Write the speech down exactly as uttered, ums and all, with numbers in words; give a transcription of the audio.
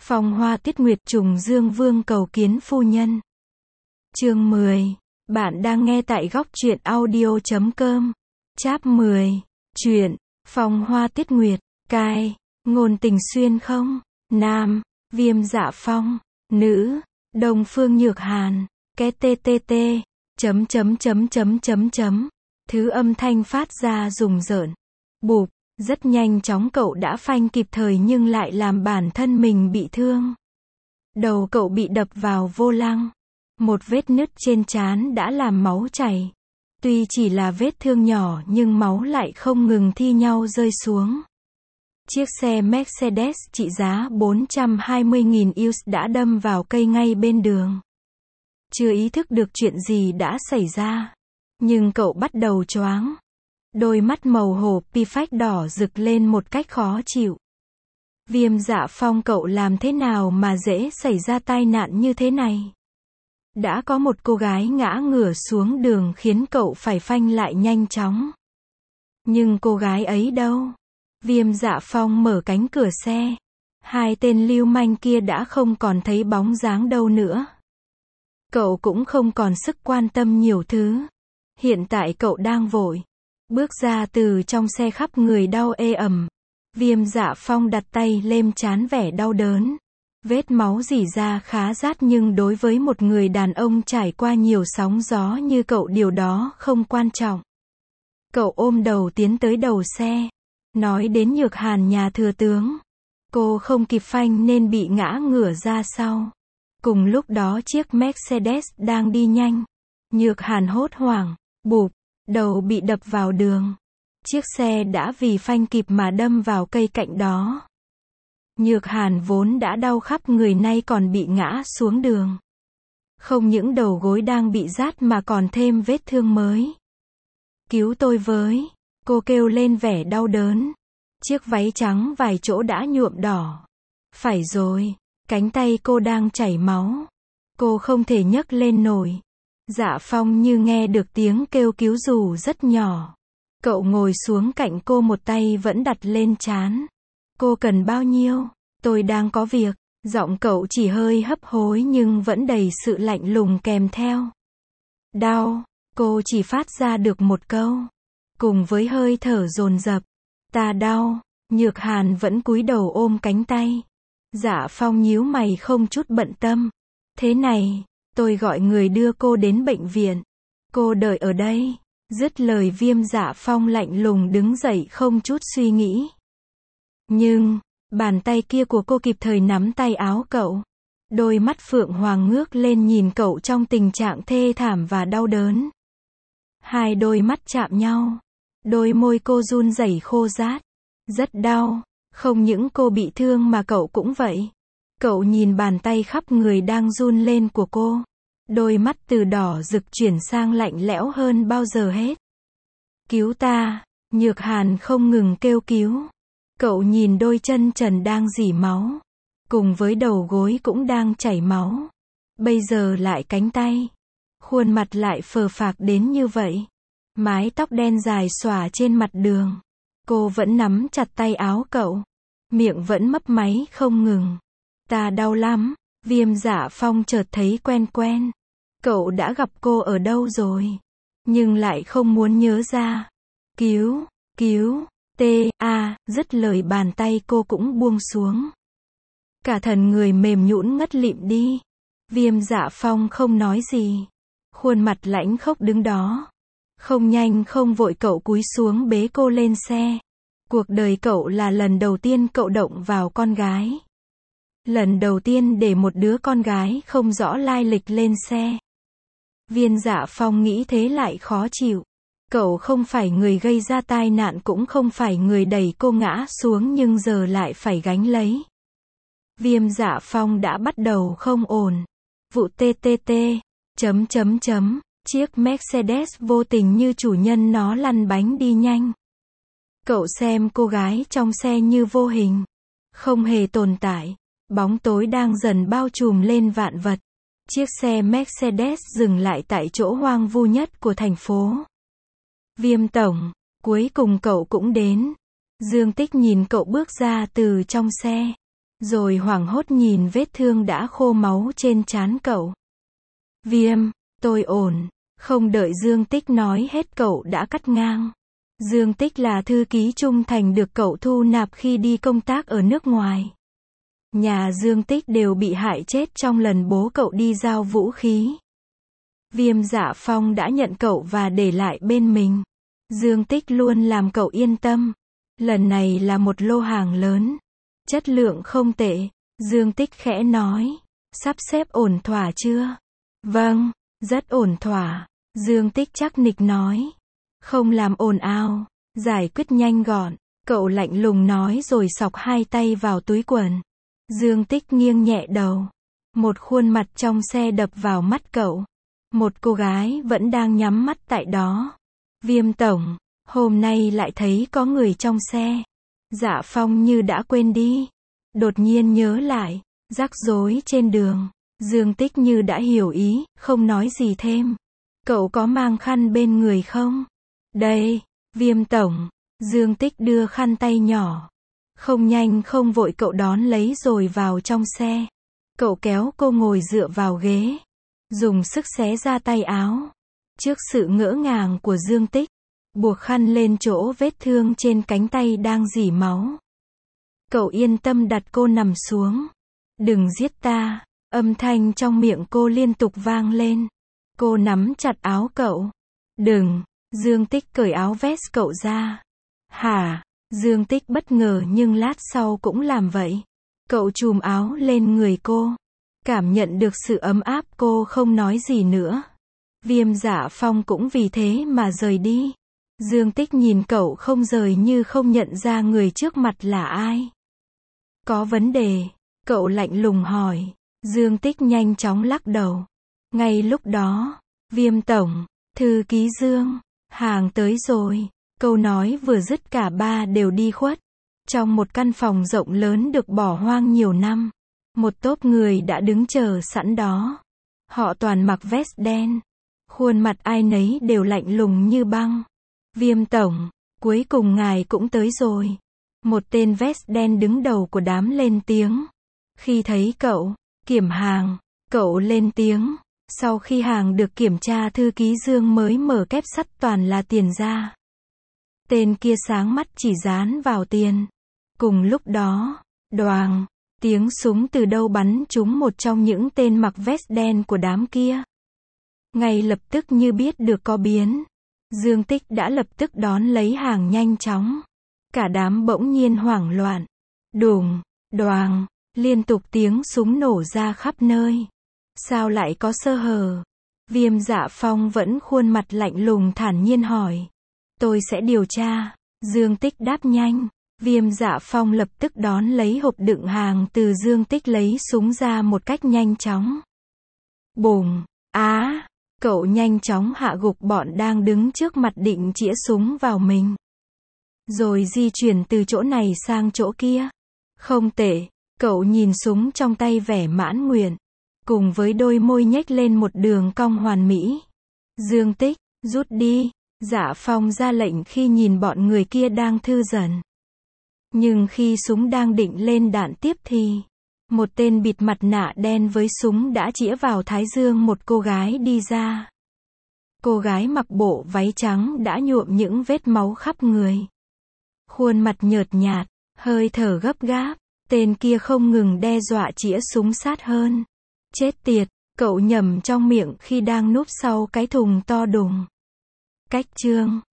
Phong Hoa Tuyết Nguyệt trùng dương vương cầu kiến phu nhân. Chương mười. Bạn đang nghe tại góc truyện audio chấm com. Chap mười. Truyện Phong Hoa Tuyết Nguyệt. Cai. Ngôn Tình Xuyên không. Nam. Viêm Dạ Phong. Nữ. Đông Phương Nhược Hàn. Cái tê tê tê. Chấm chấm chấm chấm chấm chấm. Thứ âm thanh phát ra rùng rợn. Bụp. Rất nhanh chóng cậu đã phanh kịp thời nhưng lại làm bản thân mình bị thương. Đầu cậu bị đập vào vô lăng. Một vết nứt trên trán đã làm máu chảy. Tuy chỉ là vết thương nhỏ nhưng máu lại không ngừng thi nhau rơi xuống. Chiếc xe Mercedes trị giá bốn trăm hai mươi nghìn euro đã đâm vào cây ngay bên đường. Chưa ý thức được chuyện gì đã xảy ra. Nhưng cậu bắt đầu choáng. Đôi mắt màu hổ pi phách đỏ rực lên một cách khó chịu. Viêm Dạ Phong, cậu làm thế nào mà dễ xảy ra tai nạn như thế này? Đã có một cô gái ngã ngửa xuống đường khiến cậu phải phanh lại nhanh chóng. Nhưng cô gái ấy đâu? Viêm Dạ Phong mở cánh cửa xe. Hai tên lưu manh kia đã không còn thấy bóng dáng đâu nữa. Cậu cũng không còn sức quan tâm nhiều thứ. Hiện tại cậu đang vội bước ra từ trong xe, khắp người đau ê ẩm. Viêm Dạ Phong đặt tay lên trán vẻ đau đớn. Vết máu rỉ ra khá rát nhưng đối với một người đàn ông trải qua nhiều sóng gió như cậu điều đó không quan trọng. Cậu ôm đầu tiến tới đầu xe. Nói đến Nhược Hàn nhà thừa tướng. Cô không kịp phanh nên bị ngã ngửa ra sau. Cùng lúc đó chiếc Mercedes đang đi nhanh. Nhược Hàn hốt hoảng. Bụp. Đầu bị đập vào đường. Chiếc xe đã vì phanh kịp mà đâm vào cây cạnh đó. Nhược Hàn vốn đã đau khắp người nay còn bị ngã xuống đường. Không những đầu gối đang bị rát mà còn thêm vết thương mới. Cứu tôi với. Cô kêu lên vẻ đau đớn. Chiếc váy trắng vài chỗ đã nhuộm đỏ. Phải rồi. Cánh tay cô đang chảy máu. Cô không thể nhấc lên nổi. Dạ Phong như nghe được tiếng kêu cứu dù rất nhỏ. Cậu ngồi xuống cạnh cô, một tay vẫn đặt lên trán. Cô cần bao nhiêu? Tôi đang có việc. Giọng cậu chỉ hơi hấp hối nhưng vẫn đầy sự lạnh lùng kèm theo. Đau. Cô chỉ phát ra được một câu. Cùng với hơi thở dồn dập. Ta đau. Nhược Hàn vẫn cúi đầu ôm cánh tay. Dạ Phong nhíu mày không chút bận tâm. Thế này. Tôi gọi người đưa cô đến bệnh viện. Cô đợi ở đây. Dứt lời Viêm Dạ Phong lạnh lùng đứng dậy không chút suy nghĩ. Nhưng, bàn tay kia của cô kịp thời nắm tay áo cậu. Đôi mắt phượng hoàng ngước lên nhìn cậu trong tình trạng thê thảm và đau đớn. Hai đôi mắt chạm nhau. Đôi môi cô run rẩy khô rát. Rất đau. Không những cô bị thương mà cậu cũng vậy. Cậu nhìn bàn tay khắp người đang run lên của cô. Đôi mắt từ đỏ rực chuyển sang lạnh lẽo hơn bao giờ hết. Cứu ta. Nhược Hàn không ngừng kêu cứu. Cậu nhìn đôi chân trần đang rỉ máu. Cùng với đầu gối cũng đang chảy máu. Bây giờ lại cánh tay. Khuôn mặt lại phờ phạc đến như vậy. Mái tóc đen dài xõa trên mặt đường. Cô vẫn nắm chặt tay áo cậu. Miệng vẫn mấp máy không ngừng. Ta đau lắm. Viêm Dạ Phong chợt thấy quen quen. Cậu đã gặp cô ở đâu rồi? Nhưng lại không muốn nhớ ra. Cứu, cứu, tê, a, dứt lời bàn tay cô cũng buông xuống. Cả thần người mềm nhũn ngất lịm đi. Viêm Dạ Phong không nói gì. Khuôn mặt lãnh khốc đứng đó. Không nhanh không vội cậu cúi xuống bế cô lên xe. Cuộc đời cậu là lần đầu tiên cậu động vào con gái. Lần đầu tiên để một đứa con gái không rõ lai lịch lên xe. Viêm Dạ Phong nghĩ thế lại khó chịu. Cậu không phải người gây ra tai nạn cũng không phải người đẩy cô ngã xuống nhưng giờ lại phải gánh lấy. Viêm Dạ Phong đã bắt đầu không ổn. Vụ tê tê tê. Chấm chấm chấm. Chiếc Mercedes vô tình như chủ nhân nó lăn bánh đi nhanh. Cậu xem cô gái trong xe như vô hình. Không hề tồn tại. Bóng tối đang dần bao trùm lên vạn vật. Chiếc xe Mercedes dừng lại tại chỗ hoang vu nhất của thành phố. Viêm tổng, cuối cùng cậu cũng đến. Dương Tích nhìn cậu bước ra từ trong xe. rồi hoảng hốt nhìn vết thương đã khô máu trên trán cậu. Viêm, tôi ổn. Không đợi Dương Tích nói hết cậu đã cắt ngang. Dương Tích là thư ký trung thành được cậu thu nạp khi đi công tác ở nước ngoài. Nhà Dương Tích đều bị hại chết trong lần bố cậu đi giao vũ khí. Viêm Dạ Phong đã nhận cậu và để lại bên mình. Dương Tích luôn làm cậu yên tâm. Lần này là một lô hàng lớn. Chất lượng không tệ. Dương Tích khẽ nói. Sắp xếp ổn thỏa chưa? Vâng, rất ổn thỏa. Dương Tích chắc nịch nói. Không làm ồn ào. Giải quyết nhanh gọn. Cậu lạnh lùng nói rồi xọc hai tay vào túi quần. Dương Tích nghiêng nhẹ đầu. Một khuôn mặt trong xe đập vào mắt cậu. Một cô gái vẫn đang nhắm mắt tại đó. Viêm tổng, hôm nay lại thấy có người trong xe. Dạ Phong như đã quên đi. Đột nhiên nhớ lại, rắc rối trên đường. Dương Tích như đã hiểu ý, không nói gì thêm. Cậu có mang khăn bên người không? Đây, Viêm tổng. Dương Tích đưa khăn tay nhỏ. Không nhanh không vội cậu đón lấy rồi vào trong xe. Cậu kéo cô ngồi dựa vào ghế. Dùng sức xé ra tay áo. Trước sự ngỡ ngàng của Dương Tích, buộc khăn lên chỗ vết thương trên cánh tay đang rỉ máu. Cậu yên tâm đặt cô nằm xuống. Đừng giết ta. Âm thanh trong miệng cô liên tục vang lên. Cô nắm chặt áo cậu. Đừng. Dương Tích cởi áo vest cậu ra. Hả? Dương Tích bất ngờ nhưng lát sau cũng làm vậy. Cậu chùm áo lên người cô. Cảm nhận được sự ấm áp cô không nói gì nữa. Viêm Dạ Phong cũng vì thế mà rời đi. Dương Tích nhìn cậu không rời như không nhận ra người trước mặt là ai. Có vấn đề? Cậu lạnh lùng hỏi. Dương Tích nhanh chóng lắc đầu. Ngay lúc đó, Viêm tổng, thư ký Dương, hàng tới rồi. Câu nói vừa dứt cả ba đều đi khuất. Trong một căn phòng rộng lớn được bỏ hoang nhiều năm, một tốp người đã đứng chờ sẵn đó. Họ toàn mặc vest đen. Khuôn mặt ai nấy đều lạnh lùng như băng. Viêm tổng, cuối cùng ngài cũng tới rồi. Một tên vest đen đứng đầu của đám lên tiếng. Khi thấy cậu, kiểm hàng, cậu lên tiếng. Sau khi hàng được kiểm tra thư ký Dương mới mở kép sắt toàn là tiền ra. Tên kia sáng mắt chỉ dán vào tiền. Cùng lúc đó, đoàng, tiếng súng từ đâu bắn trúng một trong những tên mặc vest đen của đám kia. Ngay lập tức như biết được có biến. Dương Tích đã lập tức đón lấy hàng nhanh chóng. Cả đám bỗng nhiên hoảng loạn. Đùng, đoàng, liên tục tiếng súng nổ ra khắp nơi. Sao lại có sơ hở? Viêm Dạ Phong vẫn khuôn mặt lạnh lùng thản nhiên hỏi. Tôi sẽ điều tra. Dương Tích đáp nhanh. Viêm Dạ Phong lập tức đón lấy hộp đựng hàng từ Dương Tích lấy súng ra một cách nhanh chóng. Bùng, á, cậu nhanh chóng hạ gục bọn đang đứng trước mặt định chĩa súng vào mình. Rồi di chuyển từ chỗ này sang chỗ kia. Không tệ, cậu nhìn súng trong tay vẻ mãn nguyện. Cùng với đôi môi nhếch lên một đường cong hoàn mỹ. Dương Tích, rút đi. Dạ Phong ra lệnh khi nhìn bọn người kia đang thư giãn. Nhưng khi súng đang định lên đạn tiếp thì một tên bịt mặt nạ đen với súng đã chĩa vào thái dương một cô gái đi ra. Cô gái mặc bộ váy trắng đã nhuộm những vết máu khắp người. Khuôn mặt nhợt nhạt, hơi thở gấp gáp. Tên kia không ngừng đe dọa chĩa súng sát hơn. Chết tiệt, cậu nhẩm trong miệng khi đang núp sau cái thùng to đùng. Cách chương